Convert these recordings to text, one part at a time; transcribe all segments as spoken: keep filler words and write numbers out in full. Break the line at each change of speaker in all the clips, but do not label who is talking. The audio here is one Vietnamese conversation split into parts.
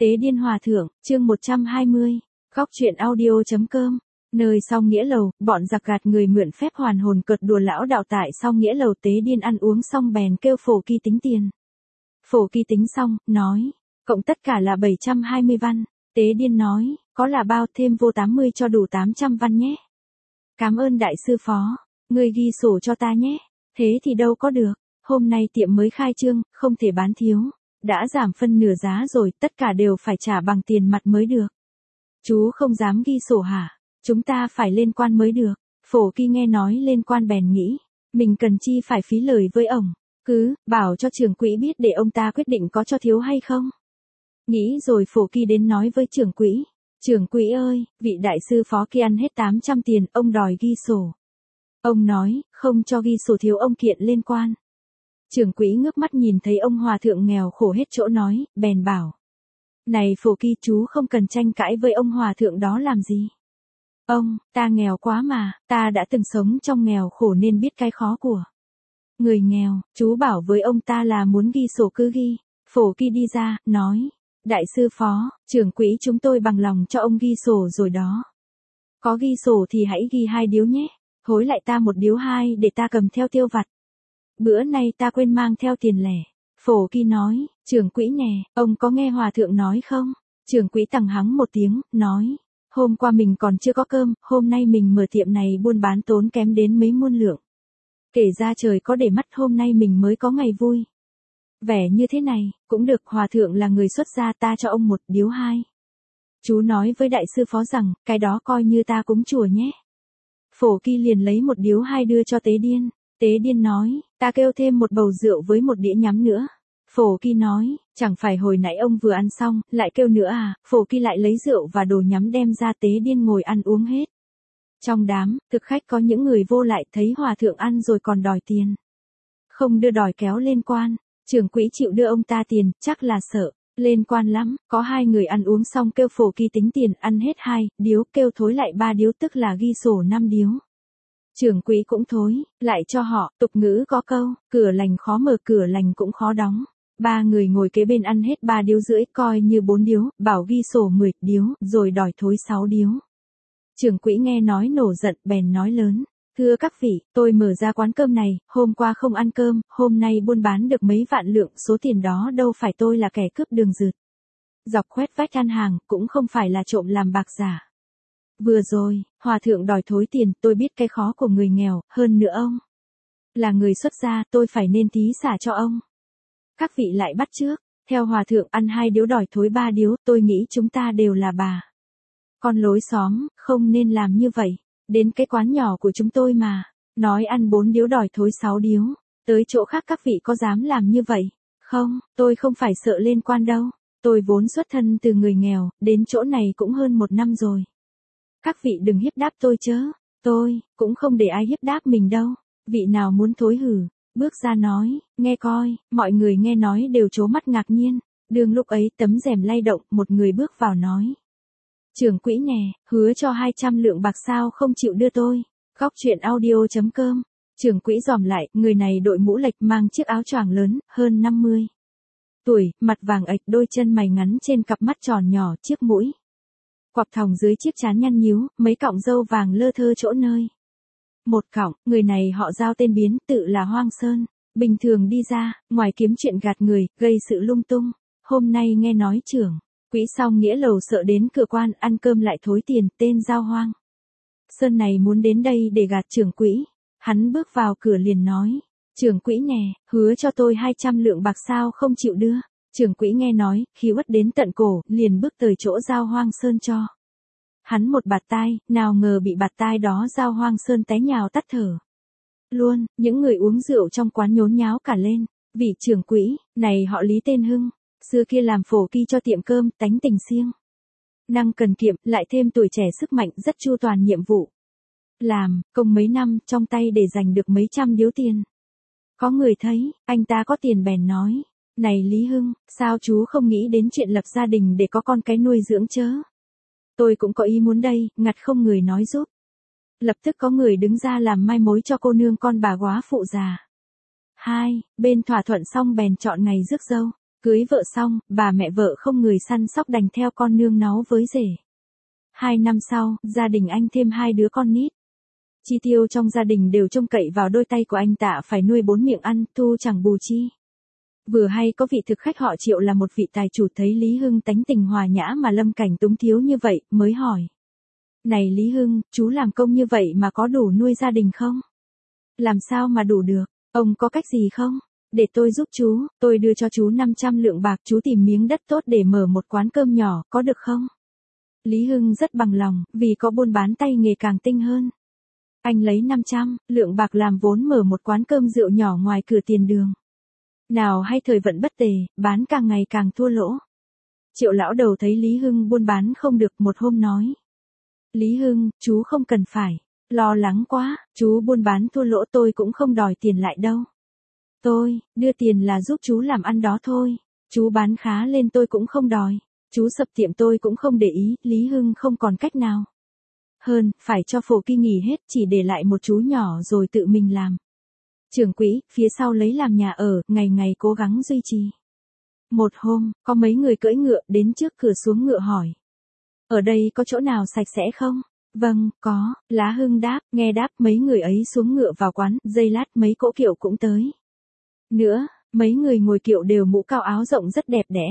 Tế điên hòa thượng, chương một trăm hai mươi, góc truyện audio.com. Nơi sau nghĩa lầu, bọn giặc gạt người mượn phép hoàn hồn cợt đùa lão đạo tại sau nghĩa lầu. Tế điên ăn uống xong bèn kêu Phổ Kỳ tính tiền. Phổ Kỳ tính xong, nói, cộng tất cả là bảy trăm hai mươi văn. Tế điên nói, có là bao, thêm vô tám mươi cho đủ tám trăm văn nhé. Cảm ơn đại sư phó, ngươi ghi sổ cho ta nhé. Thế thì đâu có được, hôm nay tiệm mới khai trương, không thể bán thiếu. Đã giảm phân nửa giá rồi, tất cả đều phải trả bằng tiền mặt mới được. Chú không dám ghi sổ hả? Chúng ta phải lên quan mới được. Phổ Kỳ nghe nói lên quan bèn nghĩ, mình cần chi phải phí lời với ổng, cứ bảo cho trưởng quỹ biết để ông ta quyết định có cho thiếu hay không. Nghĩ rồi Phổ Kỳ đến nói với trưởng quỹ, trưởng quỹ ơi, vị đại sư phó kia ăn hết tám trăm tiền, ông đòi ghi sổ. Ông nói, không cho ghi sổ thiếu ông kiện lên quan. Trưởng quỹ ngước mắt nhìn thấy ông hòa thượng nghèo khổ hết chỗ nói, bèn bảo. Này Phổ Kỳ, chú không cần tranh cãi với ông hòa thượng đó làm gì. Ông, ta nghèo quá mà, ta đã từng sống trong nghèo khổ nên biết cái khó của người nghèo. Chú bảo với ông ta là muốn ghi sổ cứ ghi. Phổ Kỳ đi ra, nói, đại sư phó, trưởng quỹ chúng tôi bằng lòng cho ông ghi sổ rồi đó. Có ghi sổ thì hãy ghi hai điếu nhé, hối lại ta một điếu hai để ta cầm theo tiêu vặt. Bữa nay ta quên mang theo tiền lẻ. Phổ Kỳ nói, trưởng quỹ nè, ông có nghe hòa thượng nói không? Trưởng quỹ tằng hắng một tiếng, nói, hôm qua mình còn chưa có cơm, hôm nay mình mở tiệm này buôn bán tốn kém đến mấy muôn lượng. Kể ra trời có để mắt, hôm nay mình mới có ngày vui. Vẻ như thế này, cũng được, hòa thượng là người xuất gia, ta cho ông một điếu hai. Chú nói với đại sư phó rằng, cái đó coi như ta cúng chùa nhé. Phổ Kỳ liền lấy một điếu hai đưa cho Tế điên. Tế điên nói, ta kêu thêm một bầu rượu với một đĩa nhắm nữa. Phổ Kỳ nói, chẳng phải hồi nãy ông vừa ăn xong, lại kêu nữa à? Phổ Kỳ lại lấy rượu và đồ nhắm đem ra. Tế điên ngồi ăn uống hết. Trong đám, thực khách có những người vô lại thấy hòa thượng ăn rồi còn đòi tiền. Không đưa đòi kéo lên quan, trưởng quỹ chịu đưa ông ta tiền, chắc là sợ. Lên quan lắm, có hai người ăn uống xong kêu Phổ Kỳ tính tiền, ăn hết hai điếu, kêu thối lại ba điếu, tức là ghi sổ năm điếu. Trưởng quỹ cũng thối, lại cho họ. Tục ngữ có câu, cửa lành khó mở, cửa lành cũng khó đóng. Ba người ngồi kế bên ăn hết ba điếu rưỡi, coi như bốn điếu, bảo ghi sổ mười điếu, rồi đòi thối sáu điếu. Trưởng quỹ nghe nói nổ giận, bèn nói lớn, thưa các vị, tôi mở ra quán cơm này, hôm qua không ăn cơm, hôm nay buôn bán được mấy vạn lượng, số tiền đó đâu phải tôi là kẻ cướp đường rượt. Dọc khoét vách ăn hàng, cũng không phải là trộm làm bạc giả. Vừa rồi, hòa thượng đòi thối tiền, tôi biết cái khó của người nghèo, hơn nữa ông là người xuất gia, tôi phải nên tí xả cho ông. Các vị lại bắt chước, theo hòa thượng ăn hai điếu đòi thối ba điếu, tôi nghĩ chúng ta đều là bà con lối xóm, không nên làm như vậy. Đến cái quán nhỏ của chúng tôi mà, nói ăn bốn điếu đòi thối sáu điếu, tới chỗ khác các vị có dám làm như vậy? Không, tôi không phải sợ lên quan đâu, tôi vốn xuất thân từ người nghèo, đến chỗ này cũng hơn một năm rồi. Các vị đừng hiếp đáp tôi chớ, tôi cũng không để ai hiếp đáp mình đâu. Vị nào muốn thối hử, bước ra nói, nghe coi. Mọi người nghe nói đều trố mắt ngạc nhiên. Đường lúc ấy tấm rèm lay động, một người bước vào nói, trưởng quỹ nè, hứa cho hai trăm lượng bạc sao không chịu đưa tôi. Góc truyện audio.com. Trưởng quỹ dòm lại, người này đội mũ lệch, mang chiếc áo choàng lớn, hơn năm mươi tuổi, mặt vàng ạch, đôi chân mày ngắn trên cặp mắt tròn nhỏ, chiếc mũi quặp thòng dưới chiếc trán nhăn nhíu, mấy cọng râu vàng lơ thơ chỗ nơi một cọng. Người này họ Giao, tên biến, tự là Hoang Sơn. Bình thường đi ra, ngoài kiếm chuyện gạt người, gây sự lung tung. Hôm nay nghe nói trưởng quỹ xong nghĩa lầu sợ đến cửa quan, ăn cơm lại thối tiền, tên Giao Hoang Sơn này muốn đến đây để gạt trưởng quỹ. Hắn bước vào cửa liền nói, trưởng quỹ nè, hứa cho tôi hai trăm lượng bạc sao không chịu đưa. Trưởng quỹ nghe nói, khí uất đến tận cổ, liền bước tới chỗ Giao Hoang Sơn cho hắn một bạt tai, nào ngờ bị bạt tai đó Giao Hoang Sơn té nhào tắt thở luôn. Những người uống rượu trong quán nhốn nháo cả lên. Vị trưởng quỹ này họ Lý tên Hưng, xưa kia làm Phổ Kỳ cho tiệm cơm, tánh tình siêng năng cần kiệm, lại thêm tuổi trẻ sức mạnh, rất chu toàn nhiệm vụ làm, công mấy năm, trong tay để dành được mấy trăm điếu tiền. Có người thấy anh ta có tiền bèn nói, này Lý Hưng, sao chú không nghĩ đến chuyện lập gia đình để có con cái nuôi dưỡng chớ? Tôi cũng có ý muốn đây. Ngặt không người nói giúp. Lập tức có người đứng ra làm mai mối cho cô nương con bà góa phụ già. Hai bên thỏa thuận xong bèn chọn ngày rước dâu. Cưới vợ xong, bà mẹ vợ không người săn sóc đành theo con nương náu với rể. Hai năm sau, gia đình anh thêm hai đứa con nít. Chi tiêu trong gia đình đều trông cậy vào đôi tay của anh Tạ phải nuôi bốn miệng ăn, thu chẳng bù chi. Vừa hay có vị thực khách họ Triệu là một vị tài chủ thấy Lý Hưng tánh tình hòa nhã mà lâm cảnh túng thiếu như vậy, mới hỏi. Này Lý Hưng, chú làm công như vậy mà có đủ nuôi gia đình không? Làm sao mà đủ được, ông có cách gì không? Để tôi giúp chú, tôi đưa cho chú năm trăm lượng bạc, chú tìm miếng đất tốt để mở một quán cơm nhỏ, có được không? Lý Hưng rất bằng lòng, vì có buôn bán tay nghề càng tinh hơn. Anh lấy năm trăm lượng bạc làm vốn mở một quán cơm rượu nhỏ ngoài cửa tiền đường. Nào hay thời vận bất tề, bán càng ngày càng thua lỗ. Triệu lão đầu thấy Lý Hưng buôn bán không được, một hôm nói. Lý Hưng, chú không cần phải lo lắng quá, chú buôn bán thua lỗ tôi cũng không đòi tiền lại đâu. Tôi, đưa tiền là giúp chú làm ăn đó thôi, chú bán khá lên tôi cũng không đòi, chú sập tiệm tôi cũng không để ý, Lý Hưng không còn cách nào. Hơn, phải cho Phổ Kỳ nghỉ hết, chỉ để lại một chú nhỏ rồi tự mình làm. Trưởng quỹ, phía sau lấy làm nhà ở, ngày ngày cố gắng duy trì. Một hôm, có mấy người cưỡi ngựa đến trước cửa xuống ngựa hỏi. Ở đây có chỗ nào sạch sẽ không? Vâng, có, Lá Hưng đáp, nghe đáp mấy người ấy xuống ngựa vào quán, giây lát mấy cỗ kiệu cũng tới. Nữa, mấy người ngồi kiệu đều mũ cao áo rộng rất đẹp đẽ.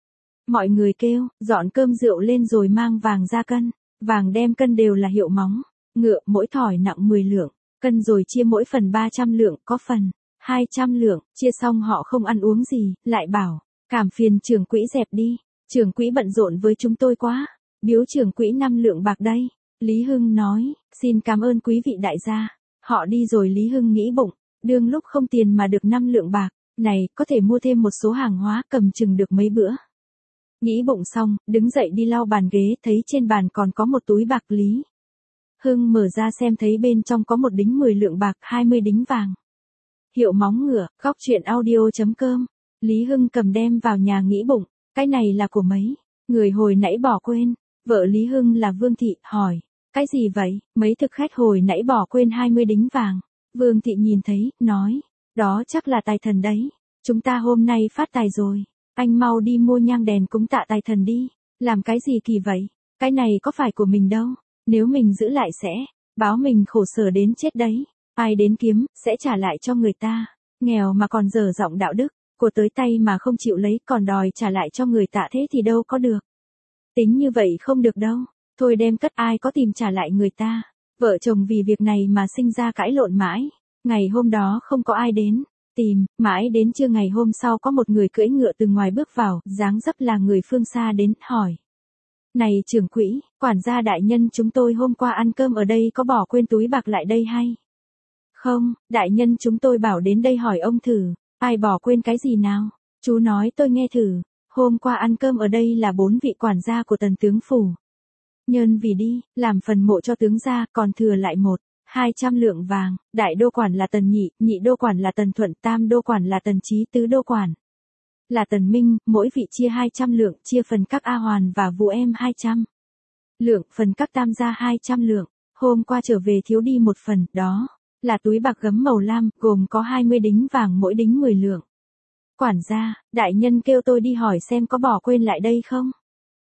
Mọi người kêu, dọn cơm rượu lên rồi mang vàng ra cân. Vàng đem cân đều là hiệu móng, ngựa mỗi thỏi nặng mười lượng, cân rồi chia mỗi phần ba trăm lượng, có phần hai trăm lượng, chia xong họ không ăn uống gì, lại bảo, cảm phiền trưởng quỹ dẹp đi, trưởng quỹ bận rộn với chúng tôi quá, biếu trưởng quỹ năm lượng bạc đây. Lý Hưng nói, xin cảm ơn quý vị đại gia. Họ đi rồi Lý Hưng nghĩ bụng, đương lúc không tiền mà được năm lượng bạc, này có thể mua thêm một số hàng hóa cầm chừng được mấy bữa. Nghĩ bụng xong, đứng dậy đi lau bàn ghế, thấy trên bàn còn có một túi bạc. Lý Hưng mở ra xem thấy bên trong có một đính mười lượng bạc, hai mươi đính vàng. Hiệu móng ngựa, góc truyện audio chấm com. Lý Hưng cầm đem vào nhà nghĩ bụng, cái này là của mấy người hồi nãy bỏ quên. Vợ Lý Hưng là Vương Thị, hỏi, cái gì vậy? Mấy thực khách hồi nãy bỏ quên hai mươi đính vàng. Vương Thị nhìn thấy, nói, đó chắc là tài thần đấy. Chúng ta hôm nay phát tài rồi. Anh mau đi mua nhang đèn cúng tạ tài thần đi. Làm cái gì kỳ vậy? Cái này có phải của mình đâu. Nếu mình giữ lại sẽ báo mình khổ sở đến chết đấy. Ai đến kiếm, sẽ trả lại cho người ta. Nghèo mà còn dở giọng đạo đức, của tới tay mà không chịu lấy, còn đòi trả lại cho người tạ, thế thì đâu có được. Tính như vậy không được đâu. Thôi đem cất, ai có tìm trả lại người ta. Vợ chồng vì việc này mà sinh ra cãi lộn mãi. Ngày hôm đó không có ai đến tìm, mãi đến trưa ngày hôm sau có một người cưỡi ngựa từ ngoài bước vào, dáng dấp là người phương xa đến, hỏi. Này trưởng quỹ, quản gia đại nhân chúng tôi hôm qua ăn cơm ở đây có bỏ quên túi bạc lại đây hay? Không, đại nhân chúng tôi bảo đến đây hỏi ông thử, ai bỏ quên cái gì nào? Chú nói tôi nghe thử, hôm qua ăn cơm ở đây là bốn vị quản gia của tần tướng phủ. Nhân vì đi, làm phần mộ cho tướng gia, còn thừa lại một. hai trăm lượng vàng, đại đô quản là Tần Nhị, nhị đô quản là Tần Thuận, tam đô quản là Tần Chí, tứ đô quản là Tần Minh, mỗi vị chia hai trăm lượng, chia phần các A Hoàn và Vũ Em hai trăm lượng, phần các tam gia hai trăm lượng. Hôm qua trở về thiếu đi một phần, đó là túi bạc gấm màu lam, gồm có hai mươi đính vàng, mỗi đính mười lượng. Quản gia, đại nhân kêu tôi đi hỏi xem có bỏ quên lại đây không?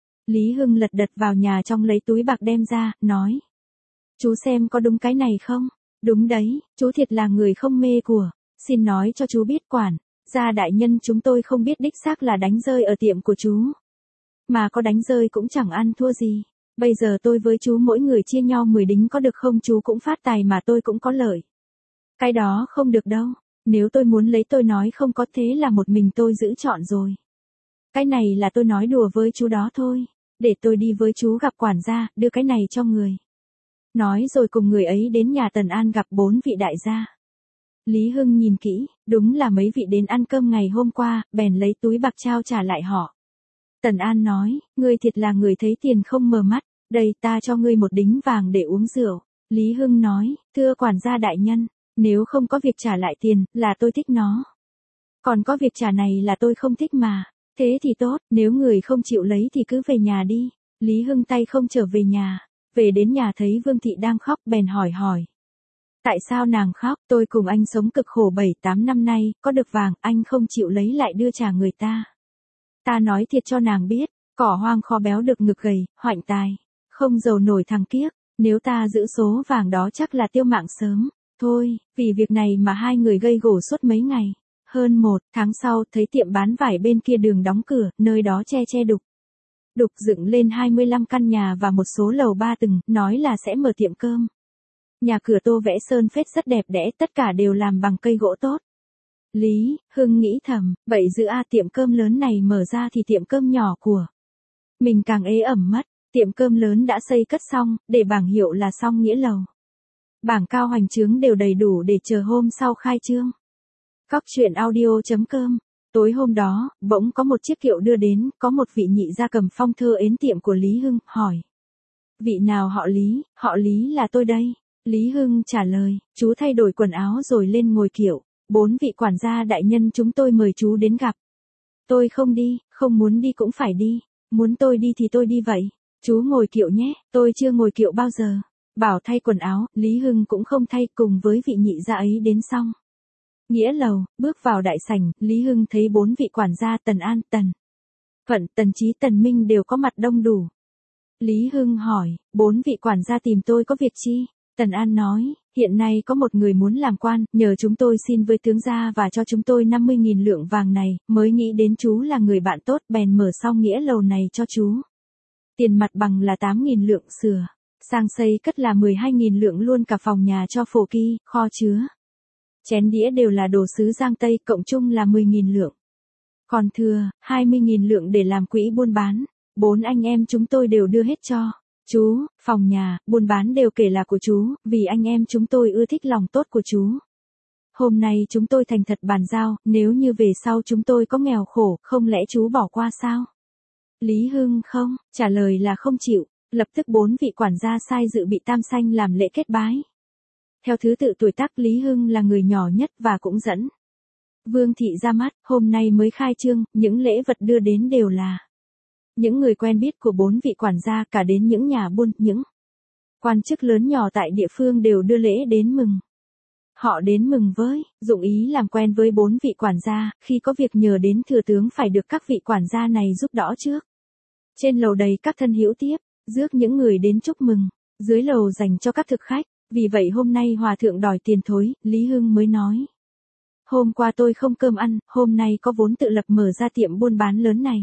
Lý Hưng lật đật vào nhà trong lấy túi bạc đem ra, nói. Chú xem có đúng cái này không? Đúng đấy, chú thiệt là người không mê của. Xin nói cho chú biết quản gia đại nhân chúng tôi không biết đích xác là đánh rơi ở tiệm của chú. Mà có đánh rơi cũng chẳng ăn thua gì. Bây giờ tôi với chú mỗi người chia nhau mười đính có được không? Chú cũng phát tài mà tôi cũng có lợi. Cái đó không được đâu. Nếu tôi muốn lấy tôi nói không có, thế là một mình tôi giữ chọn rồi. Cái này là tôi nói đùa với chú đó thôi. Để tôi đi với chú gặp quản gia, đưa cái này cho người. Nói rồi cùng người ấy đến nhà Tần An gặp bốn vị đại gia. Lý Hưng nhìn kỹ, đúng là mấy vị đến ăn cơm ngày hôm qua, bèn lấy túi bạc trao trả lại họ. Tần An nói, ngươi thiệt là người thấy tiền không mờ mắt, đây ta cho ngươi một đính vàng để uống rượu. Lý Hưng nói, thưa quản gia đại nhân, nếu không có việc trả lại tiền, là tôi thích nó. Còn có việc trả này là tôi không thích mà. Thế thì tốt, nếu người không chịu lấy thì cứ về nhà đi. Lý Hưng tay không trở về nhà. Về đến nhà thấy Vương Thị đang khóc, bèn hỏi hỏi. Tại sao nàng khóc? Tôi cùng anh sống cực khổ bảy tám năm nay, có được vàng, anh không chịu lấy lại đưa trả người ta. Ta nói thiệt cho nàng biết, cỏ hoang kho béo được ngực gầy, hoạnh tài, không giàu nổi thằng kiếc, nếu ta giữ số vàng đó chắc là tiêu mạng sớm. Thôi, vì việc này mà hai người gây gổ suốt mấy ngày. Hơn một tháng sau, thấy tiệm bán vải bên kia đường đóng cửa, nơi đó che che đục. Đục dựng lên hai mươi lăm căn nhà và một số lầu ba tầng, nói là sẽ mở tiệm cơm. Nhà cửa tô vẽ sơn phết rất đẹp đẽ, tất cả đều làm bằng cây gỗ tốt. Lý Hưng nghĩ thầm, vậy giữa a tiệm cơm lớn này mở ra thì tiệm cơm nhỏ của mình càng ế ẩm mất. Tiệm cơm lớn đã xây cất xong, để bảng hiệu là Song Nghĩa Lầu. Bảng cao hoành tráng đều đầy đủ để chờ hôm sau khai trương. Cóc truyện audio chấm com. Tối hôm đó, bỗng có một chiếc kiệu đưa đến, có một vị nhị gia cầm phong thơ ến tiệm của Lý Hưng, hỏi. Vị nào họ Lý? Họ Lý là tôi đây. Lý Hưng trả lời, chú thay đổi quần áo rồi lên ngồi kiệu. Bốn vị quản gia đại nhân chúng tôi mời chú đến gặp. Tôi không đi, không muốn đi cũng phải đi. Muốn tôi đi thì tôi đi vậy. Chú ngồi kiệu nhé, tôi chưa ngồi kiệu bao giờ. Bảo thay quần áo, Lý Hưng cũng không thay, cùng với vị nhị gia ấy đến xong. Nghĩa Lầu, bước vào đại sảnh, Lý Hưng thấy bốn vị quản gia Tần An, Tần Vận, Tần Chí, Tần Minh đều có mặt đông đủ. Lý Hưng hỏi, bốn vị quản gia tìm tôi có việc chi? Tần An nói, hiện nay có một người muốn làm quan, nhờ chúng tôi xin với tướng gia và cho chúng tôi năm mươi nghìn lượng vàng này, mới nghĩ đến chú là người bạn tốt, bèn mở xong Nghĩa Lầu này cho chú. Tiền mặt bằng là tám nghìn lượng, sửa sang xây cất là mười hai nghìn lượng, luôn cả phòng nhà cho phổ kỳ, kho chứa chén đĩa đều là đồ sứ Giang Tây, cộng chung là mười nghìn lượng. Còn thừa, hai mươi nghìn lượng để làm quỹ buôn bán. Bốn anh em chúng tôi đều đưa hết cho chú, phòng nhà, buôn bán đều kể là của chú, vì anh em chúng tôi ưa thích lòng tốt của chú. Hôm nay chúng tôi thành thật bàn giao, nếu như về sau chúng tôi có nghèo khổ, không lẽ chú bỏ qua sao? Lý Hưng không, trả lời là không chịu. Lập tức bốn vị quản gia sai dự bị tam sanh làm lễ kết bái. Theo thứ tự tuổi tác, Lý Hưng là người nhỏ nhất và cũng dẫn Vương thị ra mắt. Hôm nay mới khai trương, những lễ vật đưa đến đều là những người quen biết của bốn vị quản gia, cả đến những nhà buôn, những quan chức lớn nhỏ tại địa phương đều đưa lễ đến mừng. Họ đến mừng với dụng ý làm quen với bốn vị quản gia, khi có việc nhờ đến thừa tướng phải được các vị quản gia này giúp đỡ trước. Trên lầu đầy các thân hữu tiếp rước những người đến chúc mừng, dưới lầu dành cho các thực khách. Vì vậy hôm nay hòa thượng đòi tiền thối, Lý Hưng mới nói. Hôm qua tôi không cơm ăn, hôm nay có vốn tự lập mở ra tiệm buôn bán lớn này.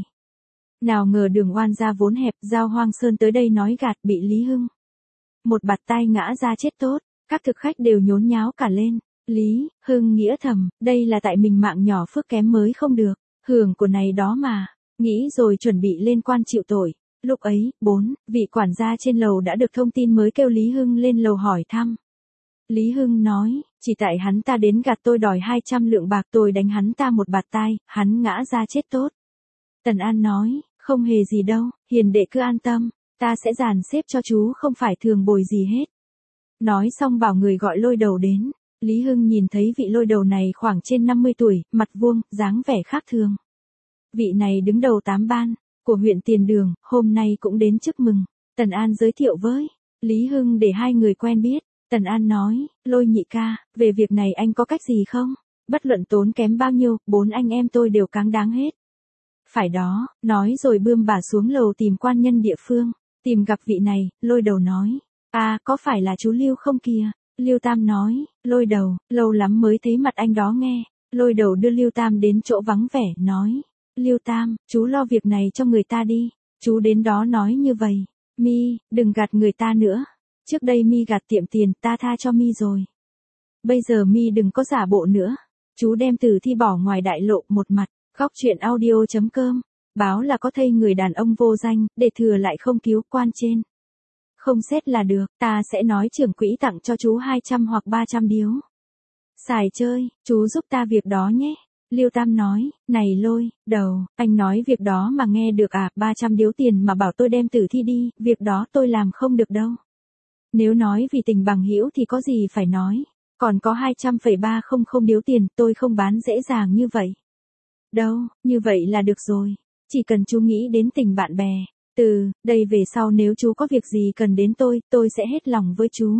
Nào ngờ đường oan ra vốn hẹp, Giao Hoang Sơn tới đây nói gạt, bị Lý Hưng một bạt tai ngã ra chết tốt. Các thực khách đều nhốn nháo cả lên. Lý Hưng nghĩa thầm, đây là tại mình mạng nhỏ phước kém mới không được, hưởng của này đó mà. Nghĩ rồi chuẩn bị lên quan chịu tội. Lúc ấy, bốn vị quản gia trên lầu đã được thông tin mới kêu Lý Hưng lên lầu hỏi thăm. Lý Hưng nói, chỉ tại hắn ta đến gạt tôi đòi hai trăm lượng bạc, tôi đánh hắn ta một bạt tai, hắn ngã ra chết tốt. Tần An nói, không hề gì đâu, hiền đệ cứ an tâm, ta sẽ dàn xếp cho chú, không phải thường bồi gì hết. Nói xong bảo người gọi Lôi Đầu đến. Lý Hưng nhìn thấy vị Lôi Đầu này khoảng trên năm mươi tuổi, mặt vuông, dáng vẻ khác thường. Vị này đứng đầu tám ban của huyện Tiền Đường, hôm nay cũng đến chúc mừng. Tần An giới thiệu với Lý Hưng để hai người quen biết. Tần An nói, Lôi nhị ca, về việc này anh có cách gì không? Bất luận tốn kém bao nhiêu, bốn anh em tôi đều cáng đáng hết. Phải đó, nói rồi bươm bà xuống lầu tìm quan nhân địa phương, tìm gặp vị này. Lôi Đầu nói, à, có phải là chú Lưu không kìa? Lưu Tam nói, Lôi Đầu, lâu lắm mới thấy mặt anh đó nghe. Lôi Đầu đưa Lưu Tam đến chỗ vắng vẻ, nói, Lưu Tam, chú lo việc này cho người ta đi. Chú đến đó nói như vậy, mi, đừng gạt người ta nữa. Trước đây mi gạt tiệm tiền, ta tha cho mi rồi. Bây giờ mi đừng có giả bộ nữa. Chú đem Tử Thi bỏ ngoài đại lộ một mặt. Góc truyện audio chấm com. Báo là có thây người đàn ông vô danh, để thừa lại không cứu, quan trên không xét là được, ta sẽ nói trưởng quỹ tặng cho chú hai trăm hoặc ba trăm điếu xài chơi, chú giúp ta việc đó nhé. Lưu Tam nói, này Lôi Đầu, anh nói việc đó mà nghe được à, ba trăm điếu tiền mà bảo tôi đem Tử Thi đi, việc đó tôi làm không được đâu. Nếu nói vì tình bằng hữu thì có gì phải nói, còn có hai trăm phẩy ba không không điếu tiền, tôi không bán dễ dàng như vậy. Đâu, như vậy là được rồi, chỉ cần chú nghĩ đến tình bạn bè. Từ đây về sau nếu chú có việc gì cần đến tôi, tôi sẽ hết lòng với chú.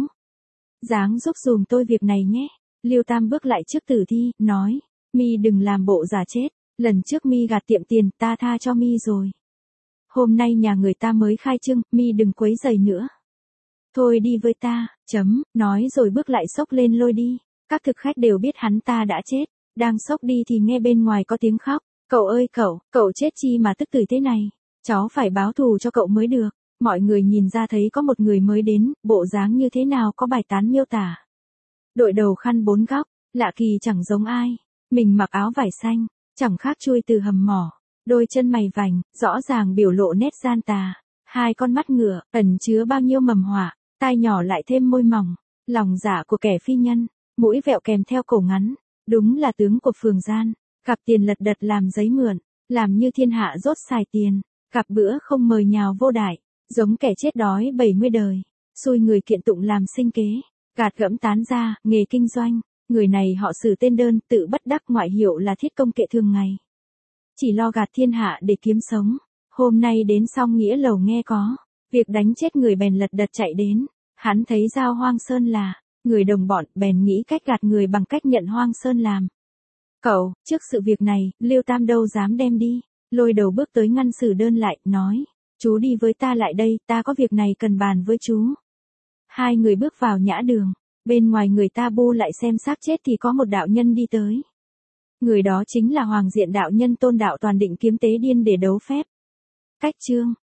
Dáng giúp dùm tôi việc này nhé. Lưu Tam bước lại trước Tử Thi, nói, mi đừng làm bộ giả chết, Lần trước mi gạt tiệm tiền, ta tha cho mi rồi. Hôm nay nhà người ta mới khai trương, mi đừng quấy rầy nữa. Thôi đi với ta, chấm, nói rồi bước lại xốc lên lôi đi. Các thực khách đều biết hắn ta đã chết, đang xốc đi thì nghe bên ngoài có tiếng khóc. Cậu ơi cậu, cậu chết chi mà tức tưởi thế này, cháu phải báo thù cho cậu mới được. Mọi người nhìn ra thấy có một người mới đến, bộ dáng như thế nào có bài tán miêu tả. Đội đầu khăn bốn góc, lạ kỳ chẳng giống ai, mình mặc áo vải xanh, chẳng khác chui từ hầm mỏ, đôi chân mày vành, rõ ràng biểu lộ nét gian tà, hai con mắt ngựa, ẩn chứa bao nhiêu mầm họa, tai nhỏ lại thêm môi mỏng, lòng dạ của kẻ phi nhân, mũi vẹo kèm theo cổ ngắn, đúng là tướng của phường gian, gặp tiền lật đật làm giấy mượn, làm như thiên hạ rốt xài tiền, gặp bữa không mời nhào vô đại, giống kẻ chết đói bảy mươi đời, xui người kiện tụng làm sinh kế, gạt gẫm tán ra, nghề kinh doanh, người này họ Sử tên đơn, tự bất đắc ngoại hiệu là thiết công kệ thường ngày. Chỉ lo gạt thiên hạ để kiếm sống, hôm nay đến xong nghĩa lầu nghe có, việc đánh chết người bèn lật đật chạy đến, hắn thấy Giao Hoang Sơn là, người đồng bọn bèn nghĩ cách gạt người bằng cách nhận Hoang Sơn làm. Cậu, trước sự việc này, Liêu Tam đâu dám đem đi, lôi đầu bước tới ngăn Sử đơn lại, nói, chú đi với ta lại đây, ta có việc này cần bàn với chú. Hai người bước vào nhã đường, bên ngoài người ta bu lại xem xác chết thì có một đạo nhân đi tới. Người đó chính là Hoàng Diện đạo nhân Tôn Đạo Toàn định kiếm tế điên để đấu phép. Cách chương